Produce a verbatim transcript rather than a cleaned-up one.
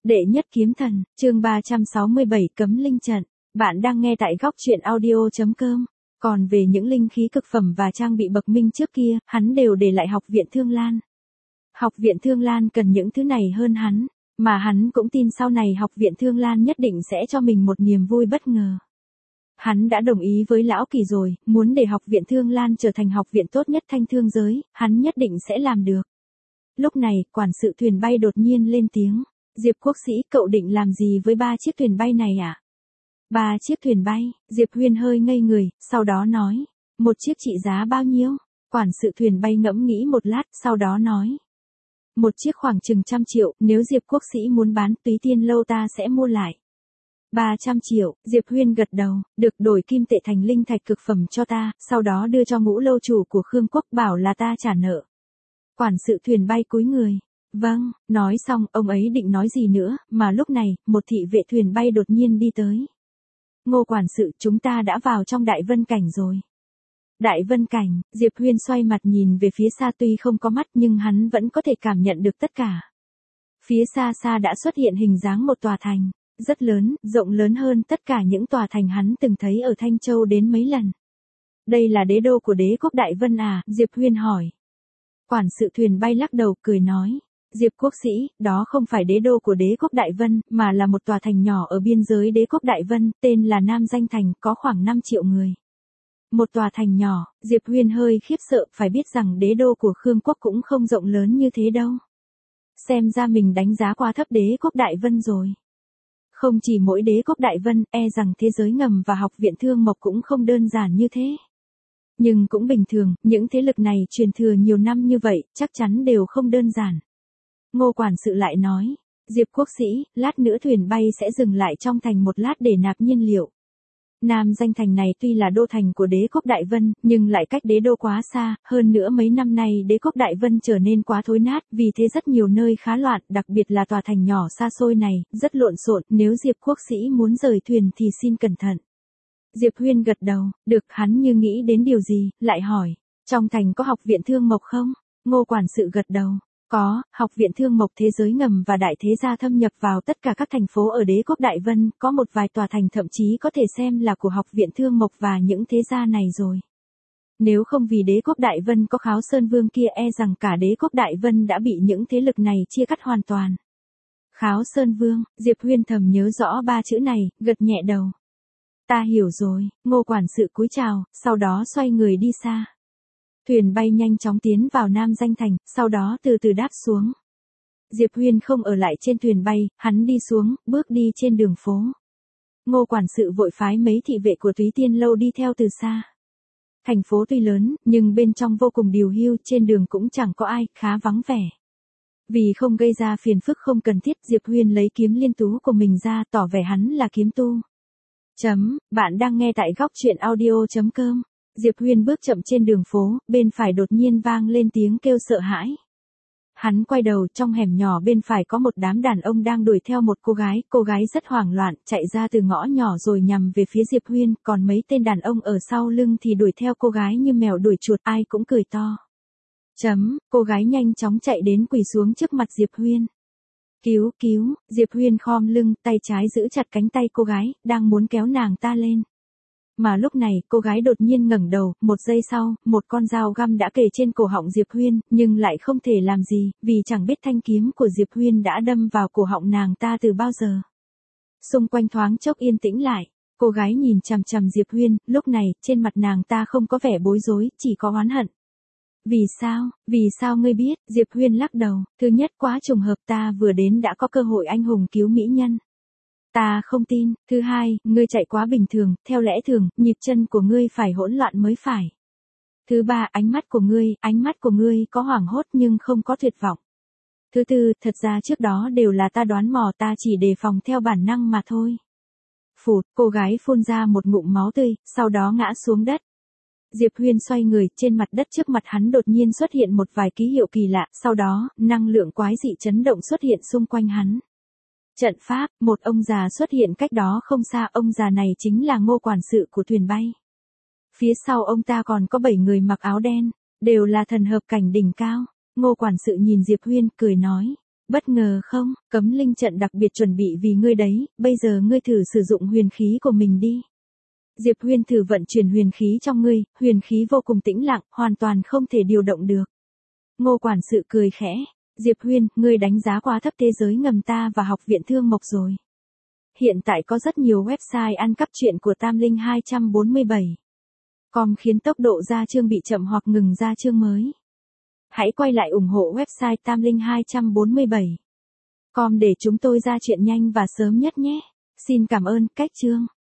Đệ nhất kiếm thần, chương ba trăm sáu mươi bảy cấm linh trận. Bạn đang nghe tại góc truyện audio chấm com. Còn về những linh khí cực phẩm và trang bị bậc minh trước kia, hắn đều để lại học viện Thương Lan. Học viện Thương Lan cần những thứ này hơn hắn, mà hắn cũng tin sau này học viện Thương Lan nhất định sẽ cho mình một niềm vui bất ngờ. Hắn đã đồng ý với lão Kỳ rồi, muốn để học viện Thương Lan trở thành học viện tốt nhất thanh thương giới, hắn nhất định sẽ làm được. Lúc này, quản sự thuyền bay đột nhiên lên tiếng. Diệp quốc sĩ, cậu định làm gì với ba chiếc thuyền bay này ạ? À? Ba chiếc thuyền bay, Diệp Huyên hơi ngây người, sau đó nói. Một chiếc trị giá bao nhiêu? Quản sự thuyền bay ngẫm nghĩ một lát, sau đó nói. Một chiếc khoảng chừng trăm triệu, nếu Diệp quốc sĩ muốn bán, Túy Tiên lâu ta sẽ mua lại. Ba trăm triệu, Diệp Huyên gật đầu, được, đổi kim tệ thành linh thạch cực phẩm cho ta, sau đó đưa cho Ngũ lâu chủ của Khương quốc, bảo là ta trả nợ. Quản sự thuyền bay cúi người. Vâng, nói xong, ông ấy định nói gì nữa, mà lúc này, một thị vệ thuyền bay đột nhiên đi tới. Ngô quản sự, chúng ta đã vào trong Đại Vân Cảnh rồi. Đại Vân Cảnh, Diệp Huyên xoay mặt nhìn về phía xa, tuy không có mắt nhưng hắn vẫn có thể cảm nhận được tất cả. Phía xa xa đã xuất hiện hình dáng một tòa thành, rất lớn, rộng lớn hơn tất cả những tòa thành hắn từng thấy ở Thanh Châu đến mấy lần. Đây là đế đô của đế quốc Đại Vân à, Diệp Huyên hỏi. Quản sự thuyền bay lắc đầu, cười nói. Diệp quốc sĩ, đó không phải đế đô của đế quốc Đại Vân, mà là một tòa thành nhỏ ở biên giới đế quốc Đại Vân, tên là Nam Danh Thành, có khoảng năm triệu người. Một tòa thành nhỏ, Diệp Huyên hơi khiếp sợ, phải biết rằng đế đô của Khương quốc cũng không rộng lớn như thế đâu. Xem ra mình đánh giá quá thấp đế quốc Đại Vân rồi. Không chỉ mỗi đế quốc Đại Vân, e rằng thế giới ngầm và học viện Thương Mộc cũng không đơn giản như thế. Nhưng cũng bình thường, những thế lực này truyền thừa nhiều năm như vậy, chắc chắn đều không đơn giản. Ngô quản sự lại nói, Diệp quốc sĩ, lát nữa thuyền bay sẽ dừng lại trong thành một lát để nạp nhiên liệu. Nam Danh Thành này tuy là đô thành của đế quốc Đại Vân, nhưng lại cách đế đô quá xa, hơn nữa mấy năm nay đế quốc Đại Vân trở nên quá thối nát, vì thế rất nhiều nơi khá loạn, đặc biệt là tòa thành nhỏ xa xôi này, rất lộn xộn, nếu Diệp quốc sĩ muốn rời thuyền thì xin cẩn thận. Diệp Huyên gật đầu, được, hắn như nghĩ đến điều gì, lại hỏi, trong thành có học viện Thương Mộc không? Ngô quản sự gật đầu. Có, học viện Thương Mộc thế giới ngầm và đại thế gia thâm nhập vào tất cả các thành phố ở đế quốc Đại Vân, có một vài tòa thành thậm chí có thể xem là của học viện Thương Mộc và những thế gia này rồi. Nếu không vì đế quốc Đại Vân có Kháo Sơn Vương kia, e rằng cả đế quốc Đại Vân đã bị những thế lực này chia cắt hoàn toàn. Kháo Sơn Vương, Diệp Huyên thầm nhớ rõ ba chữ này, gật nhẹ đầu. Ta hiểu rồi, Ngô quản sự cúi chào, sau đó xoay người đi xa. Thuyền bay nhanh chóng tiến vào Nam Danh Thành, sau đó từ từ đáp xuống. Diệp Huyên không ở lại trên thuyền bay, hắn đi xuống, bước đi trên đường phố. Ngô quản sự vội phái mấy thị vệ của Túy Tiên lâu đi theo từ xa. Thành phố tuy lớn, nhưng bên trong vô cùng điều hưu, trên đường cũng chẳng có ai, khá vắng vẻ. Vì không gây ra phiền phức không cần thiết, Diệp Huyên lấy kiếm liên tú của mình ra, tỏ vẻ hắn là kiếm tu. Chấm, bạn đang nghe tại góc truyện audio chấm com. Diệp Huyên bước chậm trên đường phố, bên phải đột nhiên vang lên tiếng kêu sợ hãi. Hắn quay đầu, trong hẻm nhỏ bên phải có một đám đàn ông đang đuổi theo một cô gái, cô gái rất hoảng loạn, chạy ra từ ngõ nhỏ rồi nhằm về phía Diệp Huyên, còn mấy tên đàn ông ở sau lưng thì đuổi theo cô gái như mèo đuổi chuột, ai cũng cười to. Chấm, cô gái nhanh chóng chạy đến quỳ xuống trước mặt Diệp Huyên. Cứu, cứu, Diệp Huyên khom lưng, tay trái giữ chặt cánh tay cô gái, đang muốn kéo nàng ta lên. Mà lúc này, cô gái đột nhiên ngẩng đầu, một giây sau, một con dao găm đã kề trên cổ họng Diệp Huyên, nhưng lại không thể làm gì, vì chẳng biết thanh kiếm của Diệp Huyên đã đâm vào cổ họng nàng ta từ bao giờ. Xung quanh thoáng chốc yên tĩnh lại, cô gái nhìn chằm chằm Diệp Huyên, lúc này, trên mặt nàng ta không có vẻ bối rối, chỉ có oán hận. Vì sao, vì sao ngươi biết, Diệp Huyên lắc đầu, thứ nhất quá trùng hợp, ta vừa đến đã có cơ hội anh hùng cứu mỹ nhân. Ta không tin, thứ hai, ngươi chạy quá bình thường, theo lẽ thường, nhịp chân của ngươi phải hỗn loạn mới phải. Thứ ba, ánh mắt của ngươi, ánh mắt của ngươi có hoảng hốt nhưng không có tuyệt vọng. Thứ tư, thật ra trước đó đều là ta đoán mò, ta chỉ đề phòng theo bản năng mà thôi. Phụt, cô gái phun ra một ngụm máu tươi, sau đó ngã xuống đất. Diệp Huyên xoay người, trên mặt đất trước mặt hắn đột nhiên xuất hiện một vài ký hiệu kỳ lạ, sau đó, năng lượng quái dị chấn động xuất hiện xung quanh hắn. Trận pháp, một ông già xuất hiện cách đó không xa, ông già này chính là Ngô quản sự của thuyền bay. Phía sau ông ta còn có bảy người mặc áo đen, đều là thần hợp cảnh đỉnh cao. Ngô quản sự nhìn Diệp Huyên, cười nói, Bất ngờ không, cấm linh trận đặc biệt chuẩn bị vì ngươi đấy, bây giờ ngươi thử sử dụng huyền khí của mình đi. Diệp Huyên thử vận chuyển huyền khí trong ngươi, huyền khí vô cùng tĩnh lặng, hoàn toàn không thể điều động được. Ngô quản sự cười khẽ, Diệp Huyên, ngươi đánh giá quá thấp thế giới ngầm ta và học viện Thương Mộc rồi. Hiện tại có rất nhiều website ăn cắp truyện của Tam Linh hai bốn bảy. Com khiến tốc độ ra chương bị chậm hoặc ngừng ra chương mới. Hãy quay lại ủng hộ website Tam Linh hai bốn bảy. Com để chúng tôi ra chuyện nhanh và sớm nhất nhé. Xin cảm ơn, cách chương.